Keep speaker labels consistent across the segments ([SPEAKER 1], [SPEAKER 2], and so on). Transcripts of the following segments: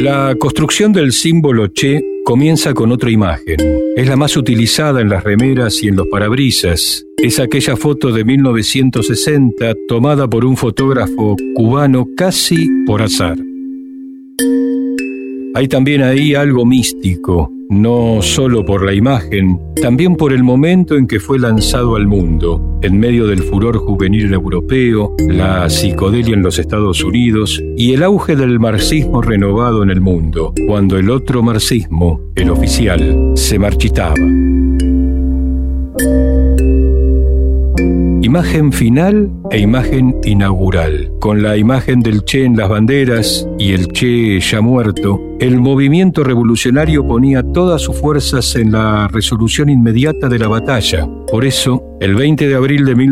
[SPEAKER 1] La construcción del símbolo Che comienza con otra imagen. Es la más utilizada en las remeras y en los parabrisas. Es aquella foto de 1960 tomada por un fotógrafo cubano casi por azar. Hay también ahí algo místico, no solo por la imagen, también por el momento en que fue lanzado al mundo, en medio del furor juvenil europeo, la psicodelia en los Estados Unidos y el auge del marxismo renovado en el mundo, cuando el otro marxismo, el oficial, se marchitaba. Imagen final e imagen inaugural. Con la imagen del Che en las banderas y el Che ya muerto, el movimiento revolucionario ponía todas sus fuerzas en la resolución inmediata de la batalla. Por eso, el 20 de abril de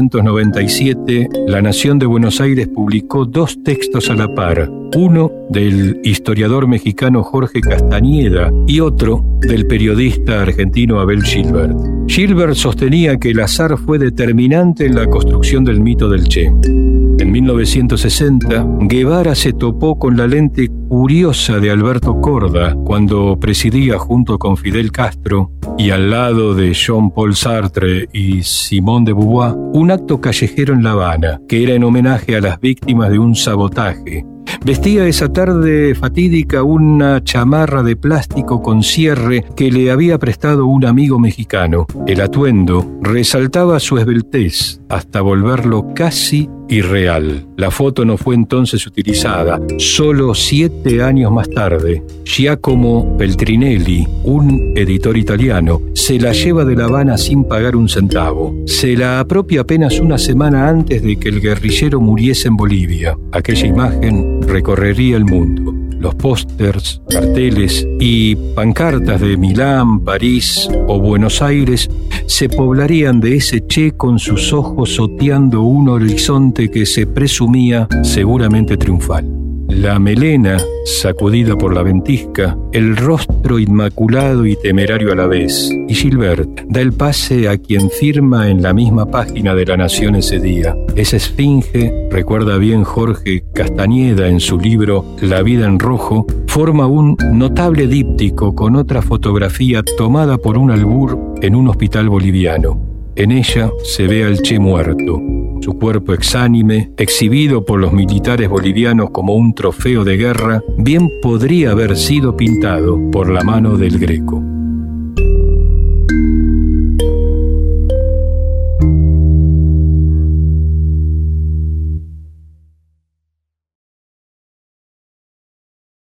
[SPEAKER 1] 1997, La Nación de Buenos Aires publicó dos textos a la par, uno del historiador mexicano Jorge Castañeda y otro del periodista argentino Abel Gilbert. Gilbert sostenía que el azar fue determinante en la construcción del mito del Che. En 1960, Guevara se topó con la lente curiosa de Alberto Korda cuando presidía junto con Fidel Castro y al lado de Jean-Paul Sartre y Simone de Beauvoir un acto callejero en La Habana, que era en homenaje a las víctimas de un sabotaje. Vestía esa tarde fatídica una chamarra de plástico con cierre que le había prestado un amigo mexicano. El atuendo resaltaba su esbeltez hasta volverlo casi irreal. La foto no fue entonces utilizada. Solo 7 años más tarde, Giacomo Feltrinelli, un editor italiano, se la lleva de La Habana sin pagar un centavo. Se la apropia apenas una semana antes de que el guerrillero muriese en Bolivia. Aquella imagen recorrería el mundo. Los pósters, carteles y pancartas de Milán, París o Buenos Aires se poblarían de ese Che con sus ojos oteando un horizonte que se presumía seguramente triunfal. La melena sacudida por la ventisca, el rostro inmaculado y temerario a la vez. Y Gilbert da el pase a quien firma en la misma página de La Nación ese día. Esa esfinge, recuerda bien Jorge Castañeda en su libro La vida en rojo, forma un notable díptico con otra fotografía tomada por un albur en un hospital boliviano. En ella se ve al Che muerto, su cuerpo exánime, exhibido por los militares bolivianos como un trofeo de guerra, bien podría haber sido pintado por la mano del Greco.